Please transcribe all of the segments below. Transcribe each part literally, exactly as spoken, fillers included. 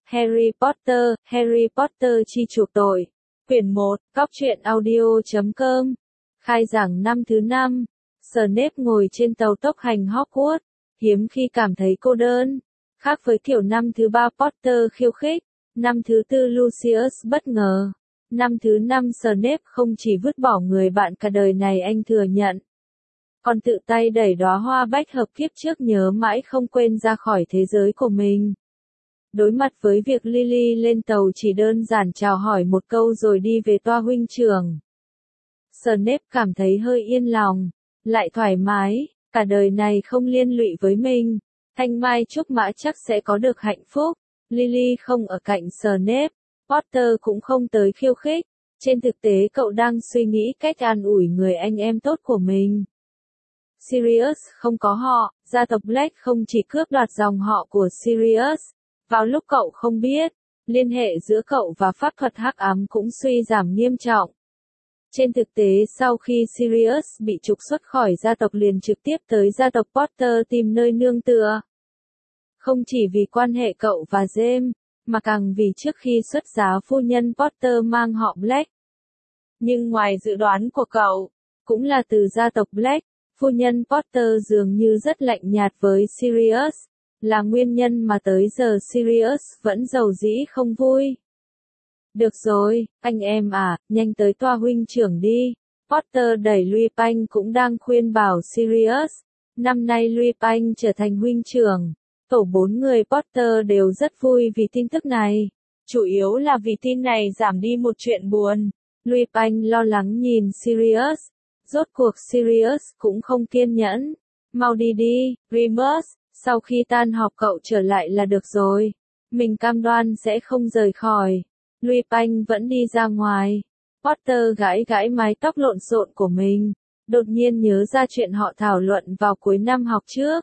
Harry Potter, Harry Potter chi chuộc tội. Quyển một, Cóc truyện audio chấm com. Khai giảng năm thứ năm. Snape ngồi trên tàu tốc hành Hogwarts, hiếm khi cảm thấy cô đơn. Khác với kiểu năm thứ ba Potter khiêu khích, năm thứ tư Lucius bất ngờ. Năm thứ năm Snape không chỉ vứt bỏ người bạn cả đời này anh thừa nhận, còn tự tay đẩy đóa hoa bách hợp kiếp trước nhớ mãi không quên ra khỏi thế giới của mình. Đối mặt với việc Lily lên tàu chỉ đơn giản chào hỏi một câu rồi đi về toa huynh trưởng, Snape cảm thấy hơi yên lòng, lại thoải mái, cả đời này không liên lụy với mình. Thanh mai trúc mã chắc sẽ có được hạnh phúc. Lily không ở cạnh Snape, Potter cũng không tới khiêu khích. Trên thực tế cậu đang suy nghĩ cách an ủi người anh em tốt của mình. Sirius không có họ, gia tộc Black không chỉ cướp đoạt dòng họ của Sirius. Vào lúc cậu không biết, liên hệ giữa cậu và pháp thuật hắc ám cũng suy giảm nghiêm trọng. Trên thực tế sau khi Sirius bị trục xuất khỏi gia tộc liền trực tiếp tới gia tộc Potter tìm nơi nương tựa. Không chỉ vì quan hệ cậu và James, mà càng vì trước khi xuất giá phu nhân Potter mang họ Black. Nhưng ngoài dự đoán của cậu, cũng là từ gia tộc Black, phu nhân Potter dường như rất lạnh nhạt với Sirius, là nguyên nhân mà tới giờ Sirius vẫn giàu dĩ không vui. Được rồi, anh em à, nhanh tới toa huynh trưởng đi. Potter đẩy Lupin cũng đang khuyên bảo Sirius. Năm nay Lupin trở thành huynh trưởng. Tổ bốn người Potter đều rất vui vì tin tức này. Chủ yếu là vì tin này giảm đi một chuyện buồn. Lupin lo lắng nhìn Sirius. Rốt cuộc Sirius cũng không kiên nhẫn. Mau đi đi, Remus, sau khi tan họp cậu trở lại là được rồi. Mình cam đoan sẽ không rời khỏi. Lupin vẫn đi ra ngoài. Potter gãi gãi mái tóc lộn xộn của mình. Đột nhiên nhớ ra chuyện họ thảo luận vào cuối năm học trước.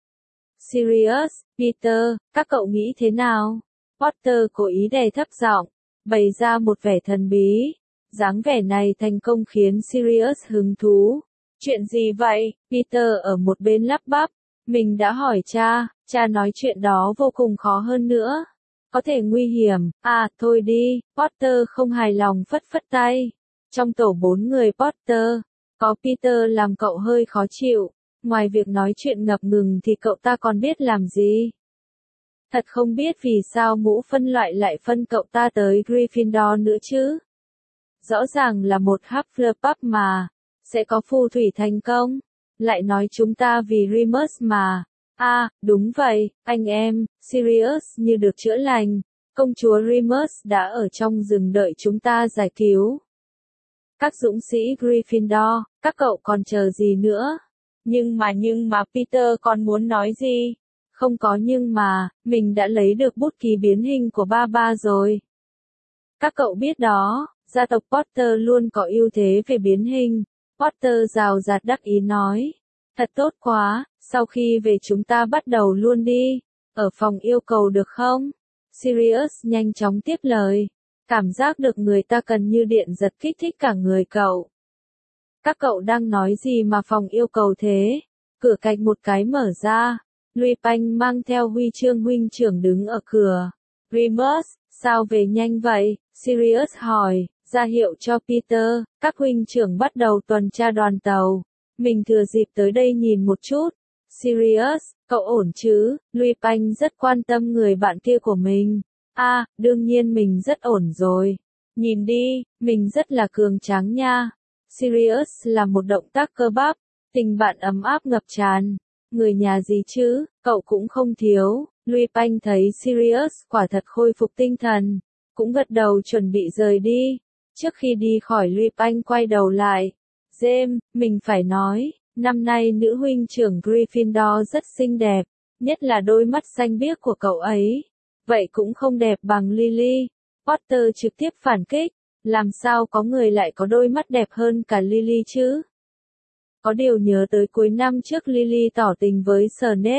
Sirius, Peter, các cậu nghĩ thế nào? Potter cố ý đè thấp giọng, bày ra một vẻ thần bí. Dáng vẻ này thành công khiến Sirius hứng thú. Chuyện gì vậy? Peter ở một bên lắp bắp. Mình đã hỏi cha, cha nói chuyện đó vô cùng khó hơn nữa. Có thể nguy hiểm, à, thôi đi, Potter không hài lòng phất phất tay. Trong tổ bốn người Potter, có Peter làm cậu hơi khó chịu, ngoài việc nói chuyện ngập ngừng thì cậu ta còn biết làm gì. Thật không biết vì sao mũ phân loại lại phân cậu ta tới Gryffindor nữa chứ. Rõ ràng là một Hufflepuff mà, sẽ có phù thủy thành công, lại nói chúng ta vì Remus mà. À, đúng vậy, anh em, Sirius như được chữa lành, công chúa Remus đã ở trong rừng đợi chúng ta giải cứu. Các dũng sĩ Gryffindor, các cậu còn chờ gì nữa? Nhưng mà nhưng mà Peter còn muốn nói gì? Không có nhưng mà, mình đã lấy được bút ký biến hình của ba ba rồi. Các cậu biết đó, gia tộc Potter luôn có ưu thế về biến hình. Potter rào rạt đắc ý nói. Thật tốt quá, sau khi về chúng ta bắt đầu luôn đi. Ở phòng yêu cầu được không? Sirius nhanh chóng tiếp lời. Cảm giác được người ta cần như điện giật kích thích cả người cậu. Các cậu đang nói gì mà phòng yêu cầu thế? Cửa cạch một cái mở ra. Lupin mang theo huy chương huynh trưởng đứng ở cửa. Remus, sao về nhanh vậy? Sirius hỏi, ra hiệu cho Peter, các huynh trưởng bắt đầu tuần tra đoàn tàu. Mình thừa dịp tới đây nhìn một chút. Sirius, cậu ổn chứ? Lupin rất quan tâm người bạn kia của mình. À, đương nhiên mình rất ổn rồi. Nhìn đi, mình rất là cường tráng nha. Sirius là một động tác cơ bắp, tình bạn ấm áp ngập tràn. Người nhà gì chứ, cậu cũng không thiếu. Lupin thấy Sirius quả thật khôi phục tinh thần, cũng gật đầu chuẩn bị rời đi. Trước khi đi khỏi Lupin quay đầu lại. James, mình phải nói, năm nay nữ huynh trưởng Gryffindor rất xinh đẹp, nhất là đôi mắt xanh biếc của cậu ấy. Vậy cũng không đẹp bằng Lily. Potter trực tiếp phản kích, làm sao có người lại có đôi mắt đẹp hơn cả Lily chứ? Có điều nhớ tới cuối năm trước Lily tỏ tình với Snape.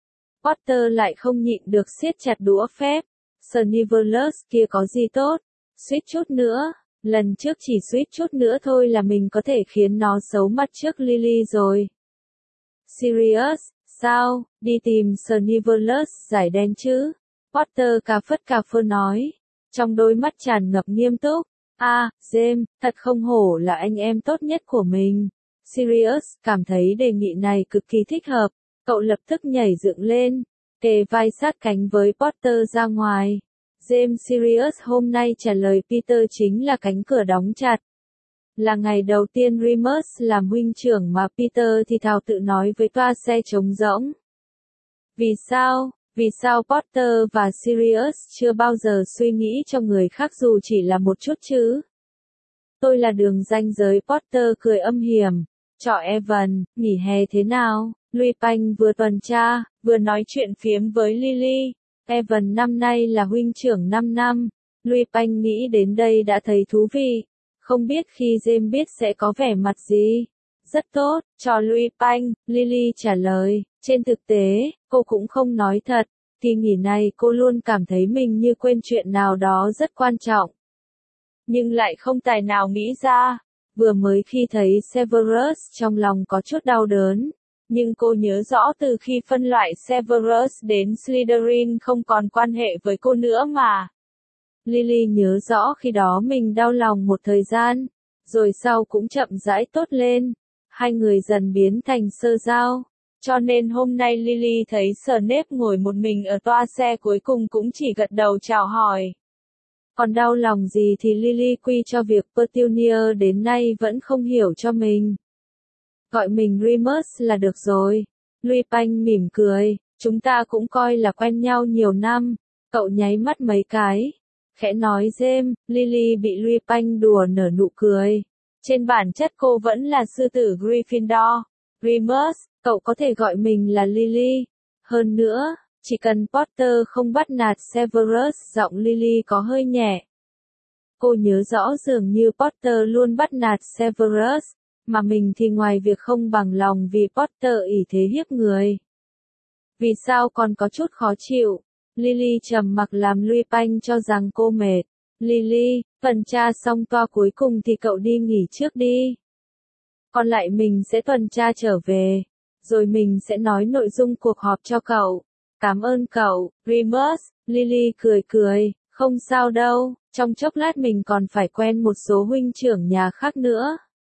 Potter lại không nhịn được siết chặt đũa phép. Snivelus kia có gì tốt? Suýt chút nữa. Lần trước chỉ suýt chút nữa thôi là mình có thể khiến nó xấu mặt trước Lily rồi. Sirius, sao, đi tìm Snivelus giải đen chứ? Potter cà phất cà phơ nói, trong đôi mắt tràn ngập nghiêm túc. À, James, thật không hổ là anh em tốt nhất của mình. Sirius cảm thấy đề nghị này cực kỳ thích hợp, cậu lập tức nhảy dựng lên, kề vai sát cánh với Potter ra ngoài. James Sirius hôm nay trả lời Peter chính là cánh cửa đóng chặt. Là ngày đầu tiên Remus làm huynh trưởng mà Peter thì thào tự nói với toa xe trống rỗng. Vì sao, vì sao Potter và Sirius chưa bao giờ suy nghĩ cho người khác dù chỉ là một chút chứ? Tôi là đường ranh giới. Potter cười âm hiểm. Trọ Evan, nghỉ hè thế nào? Lupin vừa tuần tra, vừa nói chuyện phiếm với Lily. Evan năm nay là huynh trưởng năm năm. Lupin nghĩ đến đây đã thấy thú vị. Không biết khi James biết sẽ có vẻ mặt gì. Rất tốt, cho Lupin, Lily trả lời. Trên thực tế, cô cũng không nói thật. Kỳ nghỉ này cô luôn cảm thấy mình như quên chuyện nào đó rất quan trọng. Nhưng lại không tài nào nghĩ ra. Vừa mới khi thấy Severus trong lòng có chút đau đớn. Nhưng cô nhớ rõ từ khi phân loại Severus đến Slytherin không còn quan hệ với cô nữa mà. Lily nhớ rõ khi đó mình đau lòng một thời gian, rồi sau cũng chậm rãi tốt lên. Hai người dần biến thành sơ giao. Cho nên hôm nay Lily thấy Snape ngồi một mình ở toa xe cuối cùng cũng chỉ gật đầu chào hỏi. Còn đau lòng gì thì Lily quy cho việc Petunia đến nay vẫn không hiểu cho mình. Gọi mình Remus là được rồi. Lupin mỉm cười, chúng ta cũng coi là quen nhau nhiều năm. Cậu nháy mắt mấy cái. Khẽ nói James, Lily bị Lupin đùa nở nụ cười. Trên bản chất cô vẫn là sư tử Gryffindor. Remus, cậu có thể gọi mình là Lily. Hơn nữa, chỉ cần Potter không bắt nạt Severus, giọng Lily có hơi nhẹ. Cô nhớ rõ dường như Potter luôn bắt nạt Severus, mà mình thì ngoài việc không bằng lòng vì Potter ỷ thế hiếp người. Vì sao còn có chút khó chịu? Lily trầm mặc làm Lupin cho rằng cô mệt. Lily, tuần tra xong toa cuối cùng thì cậu đi nghỉ trước đi. Còn lại mình sẽ tuần tra trở về. Rồi mình sẽ nói nội dung cuộc họp cho cậu. Cảm ơn cậu, Remus. Lily cười cười, không sao đâu, trong chốc lát mình còn phải quen một số huynh trưởng nhà khác nữa.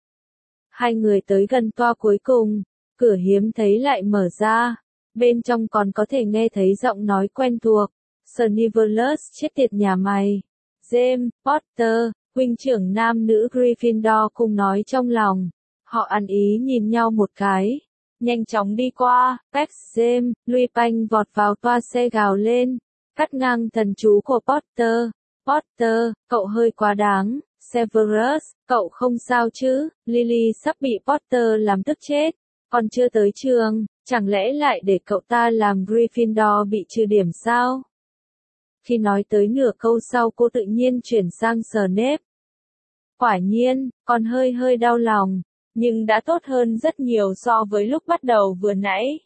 Hai người tới gần toa cuối cùng, cửa hiếm thấy lại mở ra. Bên trong còn có thể nghe thấy giọng nói quen thuộc. Snivellus, chết tiệt nhà mày. James, Potter, huynh trưởng nam nữ Gryffindor cùng nói trong lòng. Họ ăn ý nhìn nhau một cái. Nhanh chóng đi qua, Pex, James, Lupin vọt vào toa xe gào lên. Cắt ngang thần chú của Potter. Potter, cậu hơi quá đáng. Severus, cậu không sao chứ? Lily sắp bị Potter làm tức chết. Còn chưa tới trường, chẳng lẽ lại để cậu ta làm Gryffindor bị trừ điểm sao? Khi nói tới nửa câu sau cô tự nhiên chuyển sang Snape. Quả nhiên, còn hơi hơi đau lòng, nhưng đã tốt hơn rất nhiều so với lúc bắt đầu vừa nãy.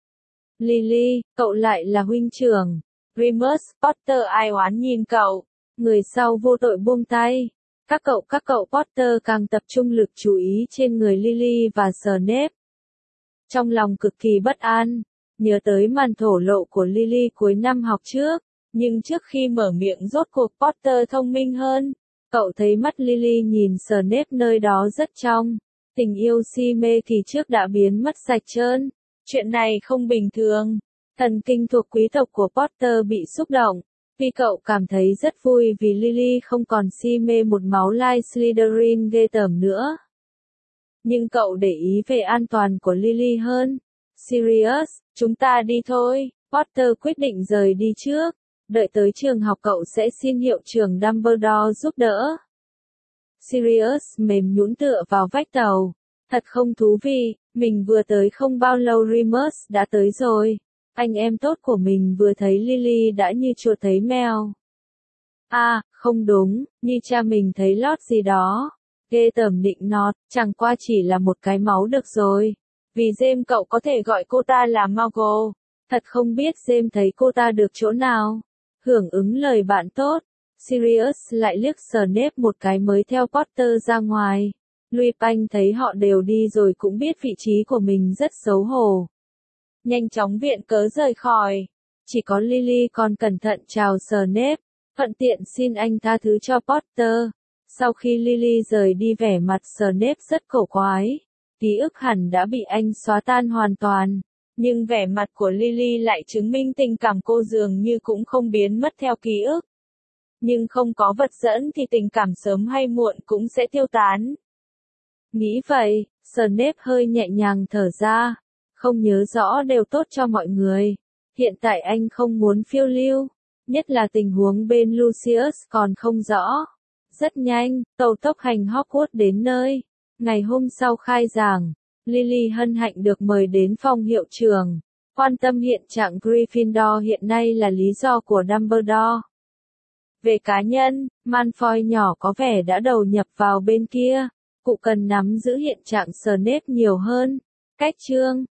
Lily, cậu lại là huynh trưởng. Remus, Potter ai oán nhìn cậu. Người sau vô tội buông tay. Các cậu các cậu Potter càng tập trung lực chú ý trên người Lily và Snape. Trong lòng cực kỳ bất an, nhớ tới màn thổ lộ của Lily cuối năm học trước, nhưng trước khi mở miệng rốt cuộc Potter thông minh hơn. Cậu thấy mắt Lily nhìn Snape nơi đó rất trong, tình yêu si mê kỳ trước đã biến mất sạch trơn. Chuyện này không bình thường. Thần kinh thuộc quý tộc của Potter bị xúc động, vì cậu cảm thấy rất vui vì Lily không còn si mê một máu lai Slytherin ghê tởm nữa. Nhưng cậu để ý về an toàn của Lily hơn. Sirius, chúng ta đi thôi. Potter quyết định rời đi trước. Đợi tới trường học cậu sẽ xin hiệu trưởng Dumbledore giúp đỡ. Sirius mềm nhũn tựa vào vách tàu. Thật không thú vị, mình vừa tới không bao lâu Remus đã tới rồi. Anh em tốt của mình vừa thấy Lily đã như chuột thấy mèo. À, không đúng, như cha mình thấy lót gì đó. Ghê tởm nịnh nọt, chẳng qua chỉ là một cái máu được rồi. Vì James cậu có thể gọi cô ta là Muggle. Thật không biết James thấy cô ta được chỗ nào. Hưởng ứng lời bạn tốt, Sirius lại liếc Snape một cái mới theo Potter ra ngoài. Lupin thấy họ đều đi rồi cũng biết vị trí của mình rất xấu hổ. Nhanh chóng viện cớ rời khỏi. Chỉ có Lily còn cẩn thận chào Snape, thuận tiện xin anh tha thứ cho Potter. Sau khi Lily rời đi vẻ mặt Snape rất cổ quái. Ký ức hẳn đã bị anh xóa tan hoàn toàn. Nhưng vẻ mặt của Lily lại chứng minh tình cảm cô dường như cũng không biến mất theo ký ức. Nhưng không có vật dẫn thì tình cảm sớm hay muộn cũng sẽ tiêu tán. Nghĩ vậy, Snape hơi nhẹ nhàng thở ra. Không nhớ rõ đều tốt cho mọi người. Hiện tại anh không muốn phiêu lưu. Nhất là tình huống bên Lucius còn không rõ. Rất nhanh, tàu tốc hành Hogwarts đến nơi. Ngày hôm sau khai giảng, Lily hân hạnh được mời đến phòng hiệu trưởng. Quan tâm hiện trạng Gryffindor hiện nay là lý do của Dumbledore. Về cá nhân, Malfoy nhỏ có vẻ đã đầu nhập vào bên kia. Cụ cần nắm giữ hiện trạng Snape nhiều hơn. Cách chương